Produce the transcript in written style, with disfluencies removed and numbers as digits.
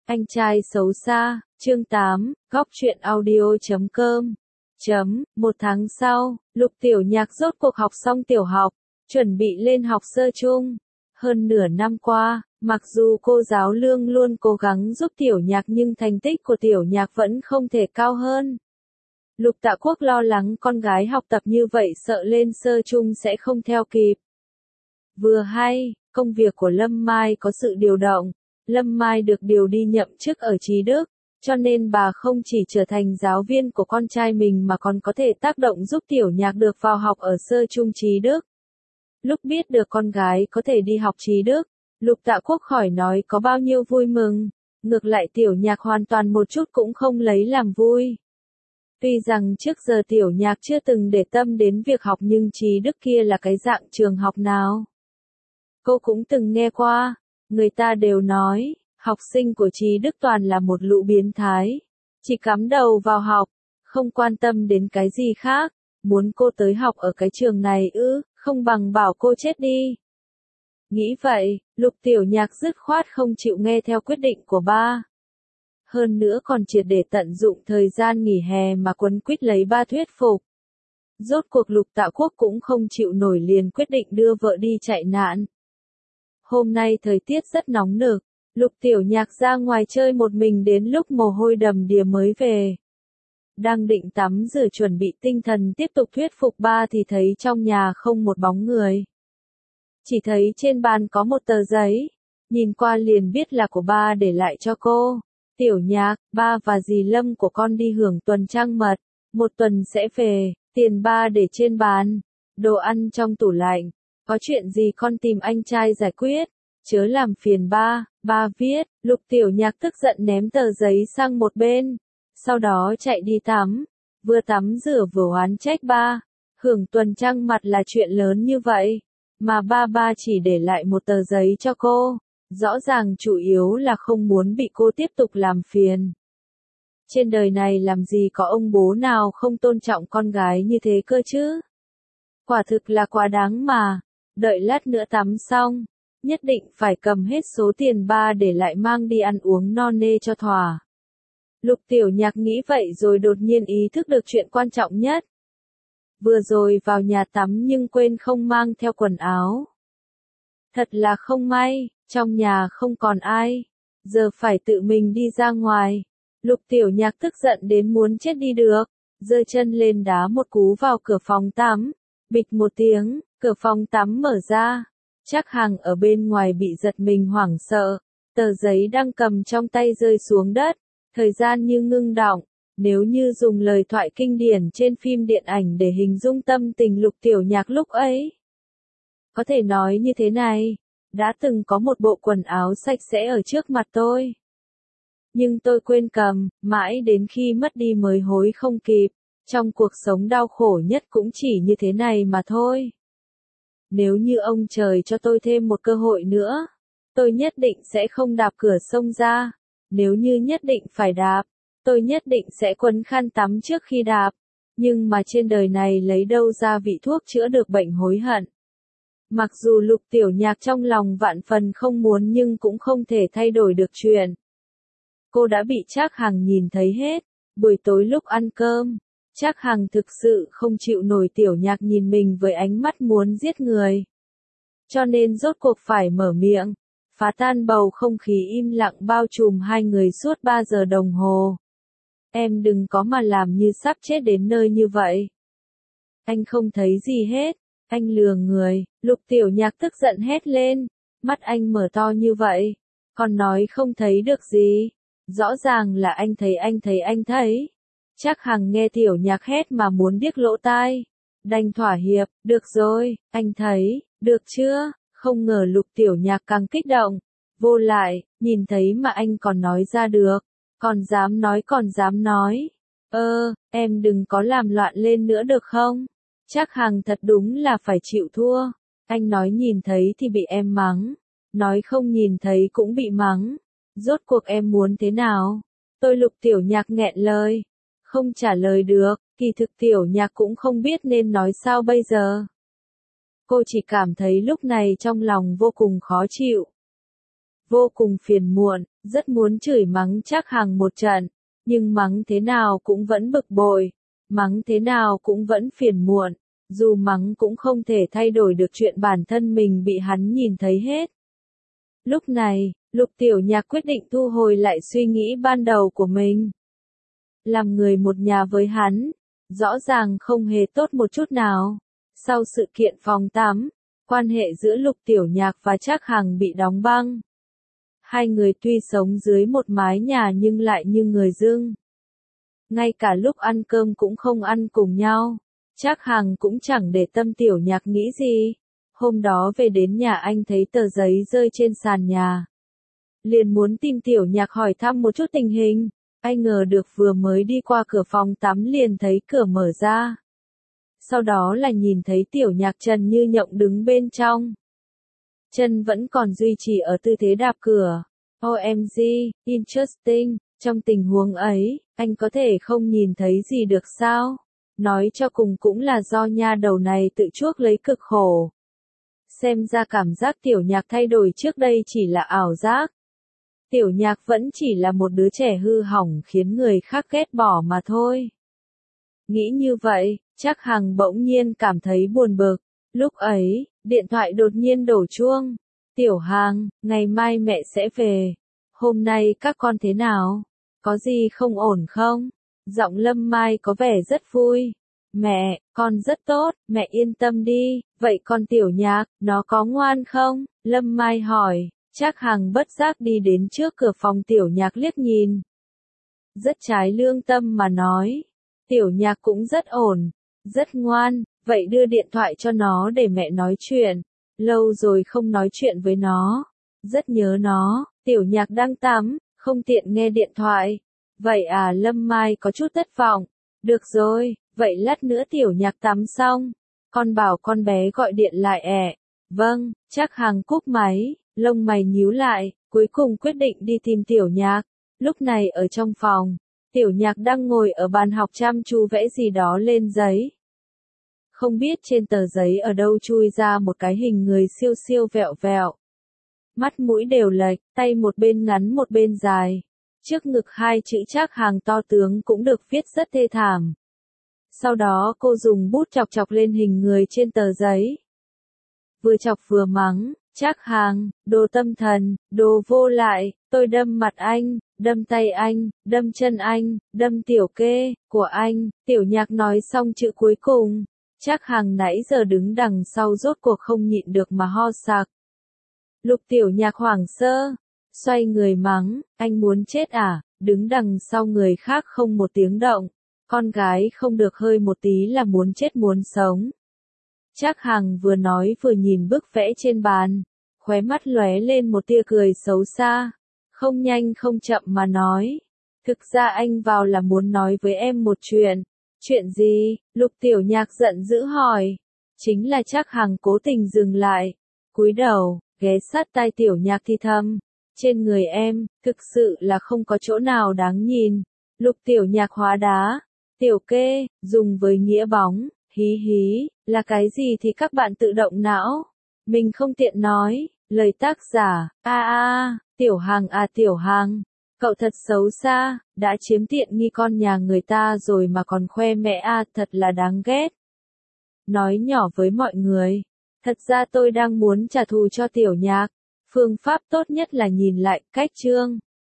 Anh trai xấu xa, chương 8, góc truyện audio.com. Một tháng sau, Lục Tiểu Nhạc rốt cuộc học xong tiểu học, chuẩn bị lên học sơ trung. Hơn nửa năm qua, mặc dù cô giáo Lương luôn cố gắng giúp Tiểu Nhạc nhưng thành tích của Tiểu Nhạc vẫn không thể cao hơn. Lục Tạ Quốc lo lắng con gái học tập như vậy sợ lên sơ trung sẽ không theo kịp. Vừa hay, công việc của Lâm Mai có sự điều động. Lâm Mai được điều đi nhậm chức ở Trí Đức, cho nên bà không chỉ trở thành giáo viên của con trai mình mà còn có thể tác động giúp Tiểu Nhạc được vào học ở sơ trung Trí Đức. Lúc biết được con gái có thể đi học Trí Đức, Lục Tạ Quốc khỏi nói có bao nhiêu vui mừng, ngược lại Tiểu Nhạc hoàn toàn một chút cũng không lấy làm vui. Tuy rằng trước giờ Tiểu Nhạc chưa từng để tâm đến việc học nhưng Trí Đức kia là cái dạng trường học nào? Cô cũng từng nghe qua. Người ta đều nói, học sinh của Trí Đức toàn là một lũ biến thái. Chỉ cắm đầu vào học, không quan tâm đến cái gì khác. Muốn cô tới học ở cái trường này không bằng bảo cô chết đi. Nghĩ vậy, Lục Tiểu Nhạc dứt khoát không chịu nghe theo quyết định của ba. Hơn nữa còn triệt để tận dụng thời gian nghỉ hè mà quấn quýt lấy ba thuyết phục. Rốt cuộc Lục Tạ Quốc cũng không chịu nổi liền quyết định đưa vợ đi chạy nạn. Hôm nay thời tiết rất nóng nực, Lục Tiểu Nhạc ra ngoài chơi một mình đến lúc mồ hôi đầm đìa mới về. Đang định tắm rửa chuẩn bị tinh thần tiếp tục thuyết phục ba thì thấy trong nhà không một bóng người. Chỉ thấy trên bàn có một tờ giấy, nhìn qua liền biết là của ba để lại cho cô. Tiểu Nhạc, ba và dì Lâm của con đi hưởng tuần trăng mật, một tuần sẽ về, tiền ba để trên bàn, đồ ăn trong tủ lạnh. Có chuyện gì con tìm anh trai giải quyết, chớ làm phiền ba viết. Lục Tiểu Nhạc tức giận ném tờ giấy sang một bên, sau đó chạy đi tắm, vừa tắm rửa vừa oán trách ba, hưởng tuần trăng mật là chuyện lớn như vậy, mà ba chỉ để lại một tờ giấy cho cô, rõ ràng chủ yếu là không muốn bị cô tiếp tục làm phiền. Trên đời này làm gì có ông bố nào không tôn trọng con gái như thế cơ chứ? Quả thực là quá đáng mà. Đợi lát nữa tắm xong, nhất định phải cầm hết số tiền ba để lại mang đi ăn uống no nê cho thỏa. Lục Tiểu Nhạc nghĩ vậy rồi đột nhiên ý thức được chuyện quan trọng nhất. Vừa rồi vào nhà tắm nhưng quên không mang theo quần áo. Thật là không may, trong nhà không còn ai, giờ phải tự mình đi ra ngoài. Lục Tiểu Nhạc tức giận đến muốn chết đi được, giơ chân lên đá một cú vào cửa phòng tắm, bịch một tiếng. Cửa phòng tắm mở ra, Trác Hằng ở bên ngoài bị giật mình hoảng sợ, tờ giấy đang cầm trong tay rơi xuống đất, thời gian như ngưng đọng, nếu như dùng lời thoại kinh điển trên phim điện ảnh để hình dung tâm tình Lục Tiểu Nhạc lúc ấy. Có thể nói như thế này, đã từng có một bộ quần áo sạch sẽ ở trước mặt tôi. Nhưng tôi quên cầm, mãi đến khi mất đi mới hối không kịp, trong cuộc sống đau khổ nhất cũng chỉ như thế này mà thôi. Nếu như ông trời cho tôi thêm một cơ hội nữa, tôi nhất định sẽ không đạp cửa sông ra. Nếu như nhất định phải đạp, tôi nhất định sẽ quấn khăn tắm trước khi đạp. Nhưng mà trên đời này lấy đâu ra vị thuốc chữa được bệnh hối hận. Mặc dù Lục Tiểu Nhạc trong lòng vạn phần không muốn nhưng cũng không thể thay đổi được chuyện. Cô đã bị Trác Hằng nhìn thấy hết, buổi tối lúc ăn cơm. Trác Hằng thực sự không chịu nổi Tiểu Nhạc nhìn mình với ánh mắt muốn giết người. Cho nên rốt cuộc phải mở miệng, phá tan bầu không khí im lặng bao trùm hai người suốt 3 giờ đồng hồ. Em đừng có mà làm như sắp chết đến nơi như vậy. Anh không thấy gì hết, anh lừa người. Lục Tiểu Nhạc tức giận hét lên, mắt anh mở to như vậy, còn nói không thấy được gì. Rõ ràng là anh thấy. Trác Hằng nghe Tiểu Nhạc hét mà muốn điếc lỗ tai. Đành thỏa hiệp, được rồi, anh thấy, được chưa? Không ngờ Lục Tiểu Nhạc càng kích động. Vô lại, nhìn thấy mà anh còn nói ra được. Còn dám nói. Em đừng có làm loạn lên nữa được không? Trác Hằng thật đúng là phải chịu thua. Anh nói nhìn thấy thì bị em mắng. Nói không nhìn thấy cũng bị mắng. Rốt cuộc em muốn thế nào? Tôi Lục Tiểu Nhạc nghẹn lời. Không trả lời được, kỳ thực Tiểu Nhạc cũng không biết nên nói sao bây giờ. Cô chỉ cảm thấy lúc này trong lòng vô cùng khó chịu. Vô cùng phiền muộn, Rất muốn chửi mắng Trác Hằng một trận, nhưng mắng thế nào cũng vẫn bực bội, mắng thế nào cũng vẫn phiền muộn, dù mắng cũng không thể thay đổi được chuyện bản thân mình bị hắn nhìn thấy hết. Lúc này, Lục Tiểu Nhạc quyết định thu hồi lại suy nghĩ ban đầu của mình. Làm người một nhà với hắn, rõ ràng không hề tốt một chút nào. Sau sự kiện phòng tắm, quan hệ giữa Lục Tiểu Nhạc và Trác Hằng bị đóng băng. Hai người tuy sống dưới một mái nhà nhưng lại như người dưng. Ngay cả lúc ăn cơm cũng không ăn cùng nhau. Trác Hằng cũng chẳng để tâm Tiểu Nhạc nghĩ gì. Hôm đó về đến nhà anh thấy tờ giấy rơi trên sàn nhà. Liền muốn tìm Tiểu Nhạc hỏi thăm một chút tình hình. Ai ngờ được vừa mới đi qua cửa phòng tắm liền thấy cửa mở ra. Sau đó là nhìn thấy Tiểu Nhạc trần như nhộng đứng bên trong. Chân vẫn còn duy trì ở tư thế đạp cửa. OMG, interesting, trong tình huống ấy, anh có thể không nhìn thấy gì được sao? Nói cho cùng cũng là do nha đầu này tự chuốc lấy cực khổ. Xem ra cảm giác Tiểu Nhạc thay đổi trước đây chỉ là ảo giác. Tiểu Nhạc vẫn chỉ là một đứa trẻ hư hỏng khiến người khác ghét bỏ mà thôi. Nghĩ như vậy, Trác Hằng bỗng nhiên cảm thấy buồn bực. Lúc ấy, điện thoại đột nhiên đổ chuông. Tiểu Hằng, ngày mai mẹ sẽ về. Hôm nay các con thế nào? Có gì không ổn không? Giọng Lâm Mai có vẻ rất vui. Mẹ, con rất tốt, mẹ yên tâm đi. Vậy con Tiểu Nhạc, nó có ngoan không? Lâm Mai hỏi. Trác Hằng bất giác đi đến trước cửa phòng Tiểu Nhạc liếc nhìn. Rất trái lương tâm mà nói. Tiểu Nhạc cũng rất ổn, rất ngoan, vậy đưa điện thoại cho nó để mẹ nói chuyện. Lâu rồi không nói chuyện với nó. Rất nhớ nó. Tiểu Nhạc đang tắm, không tiện nghe điện thoại. Vậy à, Lâm Mai có chút thất vọng. Được rồi, vậy lát nữa Tiểu Nhạc tắm xong. Con bảo con bé gọi điện lại ẹ. Vâng, Trác Hằng cúp máy, lông mày nhíu lại, cuối cùng quyết định đi tìm Tiểu Nhạc. Lúc này ở trong phòng, Tiểu Nhạc đang ngồi ở bàn học chăm chú vẽ gì đó lên giấy. Không biết trên tờ giấy ở đâu chui ra một cái hình người siêu siêu vẹo vẹo. Mắt mũi đều lệch, tay một bên ngắn một bên dài. Trước ngực hai chữ Trác Hằng to tướng cũng được viết rất thê thảm. Sau đó cô dùng bút chọc chọc lên hình người trên tờ giấy. Vừa chọc vừa mắng, Trác Hằng, đồ tâm thần, đồ vô lại, tôi đâm mặt anh, đâm tay anh, đâm chân anh, đâm tiểu kê, của anh. Tiểu Nhạc nói xong chữ cuối cùng. Trác Hằng nãy giờ đứng đằng sau rốt cuộc không nhịn được mà ho sặc. Lục Tiểu Nhạc hoảng sơ, xoay người mắng, anh muốn chết à, đứng đằng sau người khác không một tiếng động. Con gái không được hơi một tí là muốn chết muốn sống. Trác Hằng vừa nói vừa nhìn bức vẽ trên bàn, khóe mắt lóe lên một tia cười xấu xa, không nhanh không chậm mà nói. Thực ra anh vào là muốn nói với em một chuyện. Chuyện gì? Lục Tiểu Nhạc giận dữ hỏi. Chính là Trác Hằng cố tình dừng lại, cúi đầu, ghé sát tai Tiểu Nhạc thì thầm. Trên người em, thực sự là không có chỗ nào đáng nhìn. Lục Tiểu Nhạc hóa đá. Tiểu kê, dùng với nghĩa bóng, hí hí, là cái gì thì các bạn tự động não. Mình không tiện nói, lời tác giả, Tiểu Hằng à Tiểu Hằng. Cậu thật xấu xa, đã chiếm tiện nghi con nhà người ta rồi mà còn khoe mẽ thật là đáng ghét. Nói nhỏ với mọi người, thật ra tôi đang muốn trả thù cho Tiểu Nhạc. Phương pháp tốt nhất là nhìn lại cách chương.